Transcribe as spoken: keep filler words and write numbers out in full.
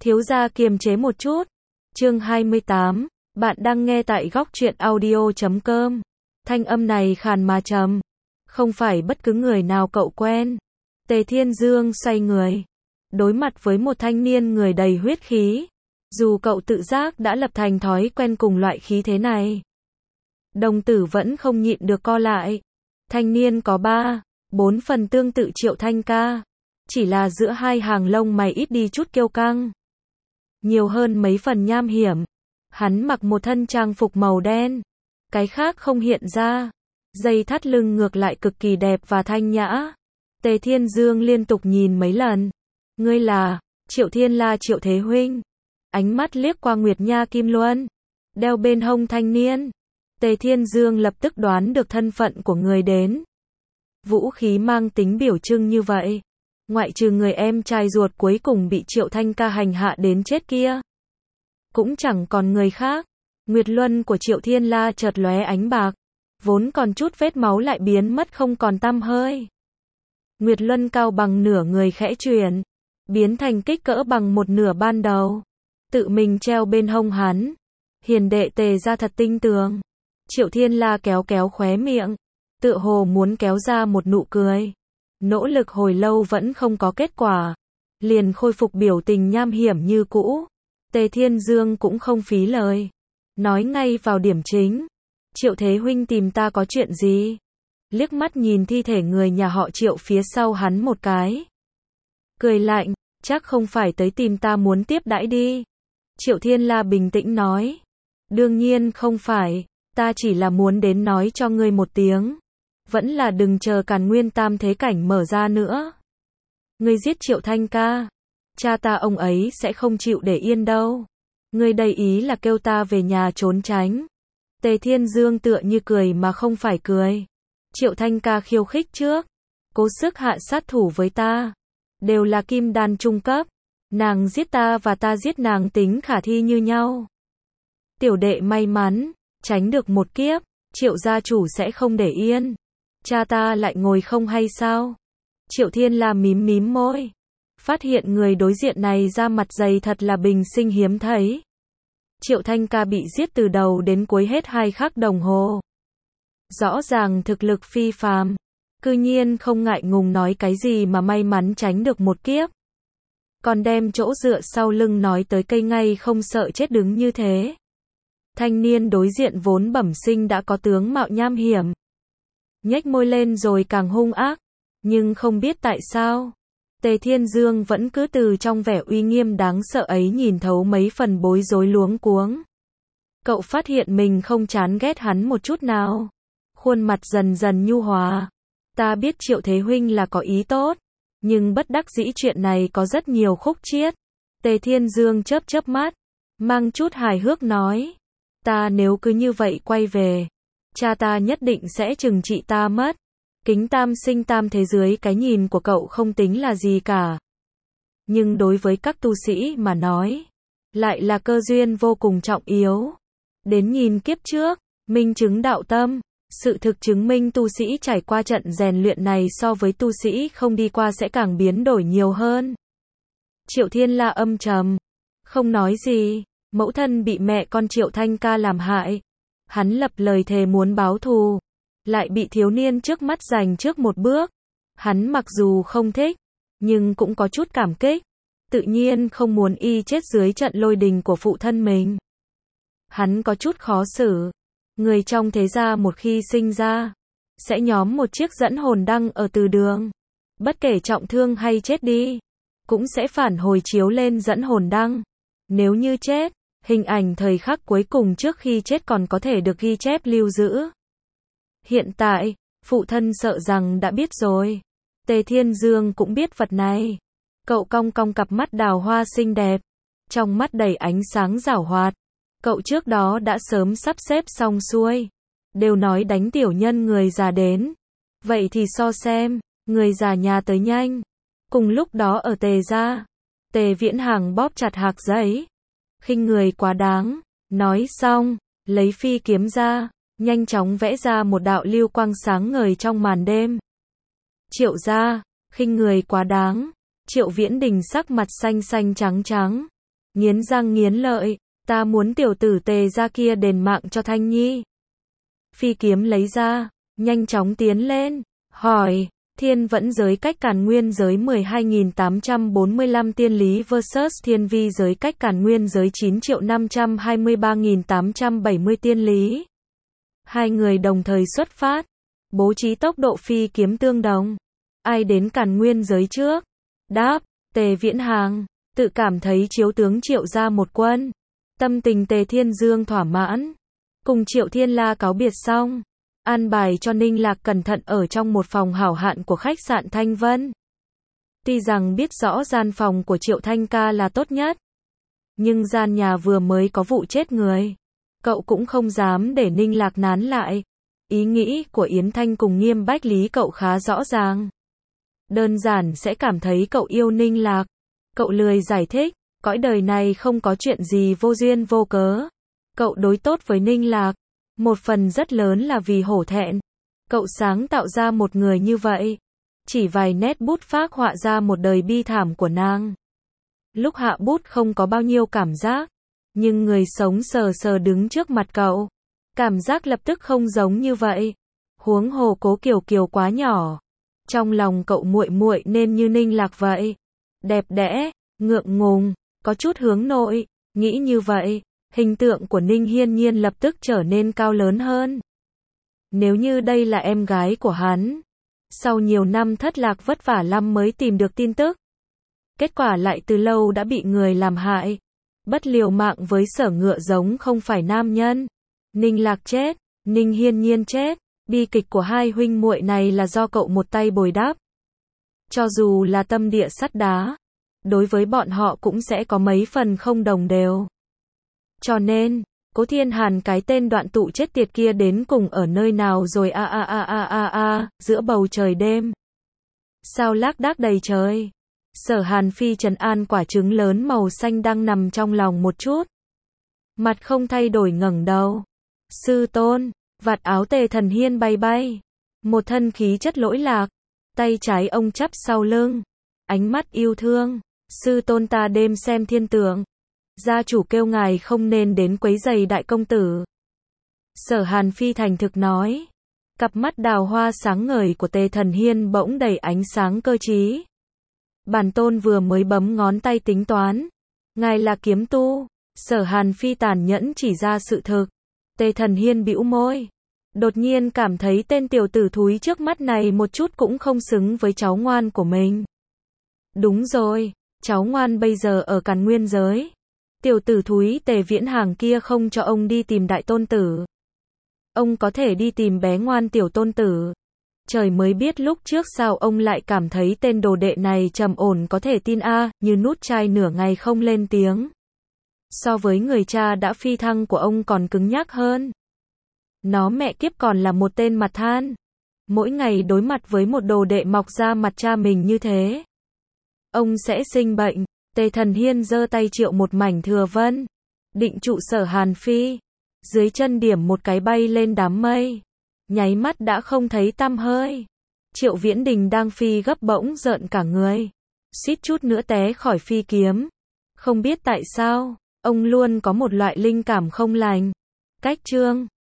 Thiếu gia kiềm chế một chút. Chương hai mươi tám, bạn đang nghe tại góc truyện audio chấm com. Thanh âm này khàn mà trầm. Không phải bất cứ người nào cậu quen. Tề Thiên Dương xoay người. Đối mặt với một thanh niên người đầy huyết khí. Dù cậu tự giác đã lập thành thói quen cùng loại khí thế này. Đồng tử vẫn không nhịn được co lại. Thanh niên có ba, bốn phần tương tự Triệu Thanh ca. Chỉ là giữa hai hàng lông mày ít đi chút kiêu căng. Nhiều hơn mấy phần nham hiểm. Hắn mặc một thân trang phục màu đen. Cái khác không hiện ra. Dây thắt lưng ngược lại cực kỳ đẹp và thanh nhã. Tề Thiên Dương liên tục nhìn mấy lần. Ngươi là Triệu Thiên La Triệu Thế Huynh. Ánh mắt liếc qua Nguyệt Nha Kim Luân. Đeo bên hông thanh niên. Tề Thiên Dương lập tức đoán được thân phận của người đến. Vũ khí mang tính biểu trưng như vậy. Ngoại trừ người em trai ruột cuối cùng bị Triệu Thanh ca hành hạ đến chết kia. Cũng chẳng còn người khác. Nguyệt luân của Triệu Thiên La chợt lóe ánh bạc. Vốn còn chút vết máu lại biến mất không còn tăm hơi. Nguyệt luân cao bằng nửa người khẽ chuyển. Biến thành kích cỡ bằng một nửa ban đầu. Tự mình treo bên hông hắn. Hiền đệ Tề ra thật tinh tường. Triệu Thiên La kéo kéo khóe miệng. Tựa hồ muốn kéo ra một nụ cười. Nỗ lực hồi lâu vẫn không có kết quả. Liền khôi phục biểu tình nham hiểm như cũ. Tề Thiên Dương cũng không phí lời. Nói ngay vào điểm chính. Triệu Thế Huynh tìm ta có chuyện gì? Liếc mắt nhìn thi thể người nhà họ Triệu phía sau hắn một cái. Cười lạnh, chắc không phải tới tìm ta muốn tiếp đãi đi. Triệu Thiên La bình tĩnh nói. Đương nhiên không phải, ta chỉ là muốn đến nói cho ngươi một tiếng. Vẫn là đừng chờ Càn Nguyên Tam Thế Cảnh mở ra nữa. Ngươi giết Triệu Thanh ca. Cha ta ông ấy sẽ không chịu để yên đâu. Ngươi đầy ý là kêu ta về nhà trốn tránh. Tề Thiên Dương tựa như cười mà không phải cười. Triệu Thanh ca khiêu khích trước. Cố sức hạ sát thủ với ta. Đều là kim đan trung cấp. Nàng giết ta và ta giết nàng tính khả thi như nhau. Tiểu đệ may mắn, tránh được một kiếp. Triệu gia chủ sẽ không để yên. Cha ta lại ngồi không hay sao? Triệu Thiên La mím mím môi. Phát hiện người đối diện này da mặt dày thật là bình sinh hiếm thấy. Triệu Thanh ca bị giết từ đầu đến cuối hết hai khắc đồng hồ. Rõ ràng thực lực phi phàm. Cư nhiên không ngại ngùng nói cái gì mà may mắn tránh được một kiếp. Còn đem chỗ dựa sau lưng nói tới cây ngay không sợ chết đứng như thế. Thanh niên đối diện vốn bẩm sinh đã có tướng mạo nham hiểm. Nhếch môi lên rồi càng hung ác. Nhưng không biết tại sao. Tề Thiên Dương vẫn cứ từ trong vẻ uy nghiêm đáng sợ ấy nhìn thấu mấy phần bối rối luống cuống. Cậu phát hiện mình không chán ghét hắn một chút nào. Khuôn mặt dần dần nhu hòa. Ta biết Triệu Thế Huynh là có ý tốt. Nhưng bất đắc dĩ chuyện này có rất nhiều khúc chiết. Tề Thiên Dương chớp chớp mắt. Mang chút hài hước nói. Ta nếu cứ như vậy quay về. Cha ta nhất định sẽ trừng trị ta mất. Kính tam sinh tam thế dưới cái nhìn của cậu không tính là gì cả. Nhưng đối với các tu sĩ mà nói. Lại là cơ duyên vô cùng trọng yếu. Đến nhìn kiếp trước. Minh chứng đạo tâm. Sự thực chứng minh tu sĩ trải qua trận rèn luyện này so với tu sĩ không đi qua sẽ càng biến đổi nhiều hơn. Triệu Thiên La âm trầm. Không nói gì. Mẫu thân bị mẹ con Triệu Thanh ca làm hại. Hắn lập lời thề muốn báo thù. Lại bị thiếu niên trước mắt giành trước một bước. Hắn mặc dù không thích. Nhưng cũng có chút cảm kích. Tự nhiên không muốn y chết dưới trận lôi đình của phụ thân mình. Hắn có chút khó xử. Người trong thế gia một khi sinh ra. Sẽ nhóm một chiếc dẫn hồn đăng ở từ đường. Bất kể trọng thương hay chết đi. Cũng sẽ phản hồi chiếu lên dẫn hồn đăng. Nếu như chết. Hình ảnh thời khắc cuối cùng trước khi chết còn có thể được ghi chép lưu giữ. Hiện tại, phụ thân sợ rằng đã biết rồi. Tề Thiên Dương cũng biết vật này. Cậu cong cong cặp mắt đào hoa xinh đẹp. Trong mắt đầy ánh sáng giảo hoạt. Cậu trước đó đã sớm sắp xếp xong xuôi. Đều nói đánh tiểu nhân người già đến. Vậy thì so xem, người già nhà tới nhanh. Cùng lúc đó ở Tề gia. Tề Viễn Hàng bóp chặt hạc giấy. Khinh người quá đáng. Nói xong, lấy phi kiếm ra. Nhanh chóng vẽ ra một đạo lưu quang sáng ngời trong màn đêm. Triệu gia, khinh người quá đáng. Triệu Viễn Đình sắc mặt xanh xanh trắng trắng. nghiến răng nghiến lợi, ta muốn tiểu tử Tề gia kia đền mạng cho Thanh Nhi. Phi kiếm lấy ra, nhanh chóng tiến lên, hỏi, thiên vẫn giới cách càn nguyên giới mười hai nghìn tám trăm bốn mươi lăm tiên lý versus thiên vi giới cách càn nguyên giới chín triệu năm trăm hai mươi ba nghìn tám trăm bảy mươi tiên lý. Hai người đồng thời xuất phát, bố trí tốc độ phi kiếm tương đồng. Ai đến càn nguyên giới trước? Đáp, Tề Viễn Hàng, tự cảm thấy chiếu tướng Triệu ra một quân. Tâm tình Tề Thiên Dương thỏa mãn. Cùng Triệu Thiên La cáo biệt xong, an bài cho Ninh Lạc cẩn thận ở trong một phòng hảo hạn của khách sạn Thanh Vân. Tuy rằng biết rõ gian phòng của Triệu Thanh ca là tốt nhất, nhưng gian nhà vừa mới có vụ chết người, cậu cũng không dám để Ninh Lạc nán lại. Ý nghĩ của Yến Thanh cùng Nghiêm Bách Lý cậu khá rõ ràng. Đơn giản sẽ cảm thấy cậu yêu Ninh Lạc. Cậu lười giải thích, cõi đời này không có chuyện gì vô duyên vô cớ. Cậu đối tốt với Ninh Lạc, một phần rất lớn là vì hổ thẹn. Cậu sáng tạo ra một người như vậy, chỉ vài nét bút phác họa ra một đời bi thảm của nàng. Lúc hạ bút không có bao nhiêu cảm giác, nhưng người sống sờ sờ đứng trước mặt cậu, cảm giác lập tức không giống như vậy. Huống hồ Cố Kiều Kiều quá nhỏ, trong lòng cậu muội muội nên như Ninh Lạc vậy, đẹp đẽ, ngượng ngùng, có chút hướng nội. Nghĩ như vậy, hình tượng của Ninh Hiên Nhiên lập tức trở nên cao lớn hơn. Nếu như đây là em gái của hắn, sau nhiều năm thất lạc vất vả lắm mới tìm được tin tức, kết quả lại từ lâu đã bị người làm hại. Bất liều mạng với Sở Ngựa giống không phải nam nhân. Ninh Lạc chết, Ninh Hiên Nhiên chết, bi kịch của hai huynh muội này là do cậu một tay bồi đắp. Cho dù là tâm địa sắt đá, đối với bọn họ cũng sẽ có mấy phần không đồng đều. Cho nên, Cố Thiên Hàn cái tên đoạn tụ chết tiệt kia đến cùng ở nơi nào rồi a a a a a a, giữa bầu trời đêm. Sao lác đác đầy trời. Sở Hàn Phi trấn an quả trứng lớn màu xanh đang nằm trong lòng một chút. Mặt không thay đổi ngẩng đầu. Sư tôn, vạt áo Tề Thần Hiên bay bay. Một thân khí chất lỗi lạc. Tay trái ông chắp sau lưng. Ánh mắt yêu thương. Sư tôn ta đêm xem thiên tượng. Gia chủ kêu ngài không nên đến quấy rầy đại công tử. Sở Hàn Phi thành thực nói. Cặp mắt đào hoa sáng ngời của Tề Thần Hiên bỗng đầy ánh sáng cơ trí. Bản tôn vừa mới bấm ngón tay tính toán. Ngài là kiếm tu. Sở Hàn Phi tàn nhẫn chỉ ra sự thực. Tề Thần Hiên bĩu môi. Đột nhiên cảm thấy tên tiểu tử thúi trước mắt này một chút cũng không xứng với cháu ngoan của mình. Đúng rồi, cháu ngoan bây giờ ở Càn Nguyên giới. Tiểu tử thúi Tề Viễn Hàng kia không cho ông đi tìm đại tôn tử. Ông có thể đi tìm bé ngoan tiểu tôn tử. Trời mới biết lúc trước sao ông lại cảm thấy tên đồ đệ này trầm ổn có thể tin a, như nút chai nửa ngày không lên tiếng. So với người cha đã phi thăng của ông còn cứng nhắc hơn. Nó mẹ kiếp còn là một tên mặt than. Mỗi ngày đối mặt với một đồ đệ mọc ra mặt cha mình như thế, ông sẽ sinh bệnh. Tề Thần Hiên giơ tay triệu một mảnh thừa vân, định trụ Sở Hàn Phi. Dưới chân điểm một cái bay lên đám mây. Nháy mắt đã không thấy tăm hơi. Triệu Viễn Đình đang phi gấp bỗng rợn cả người. Suýt chút nữa té khỏi phi kiếm. Không biết tại sao, ông luôn có một loại linh cảm không lành. Cách chương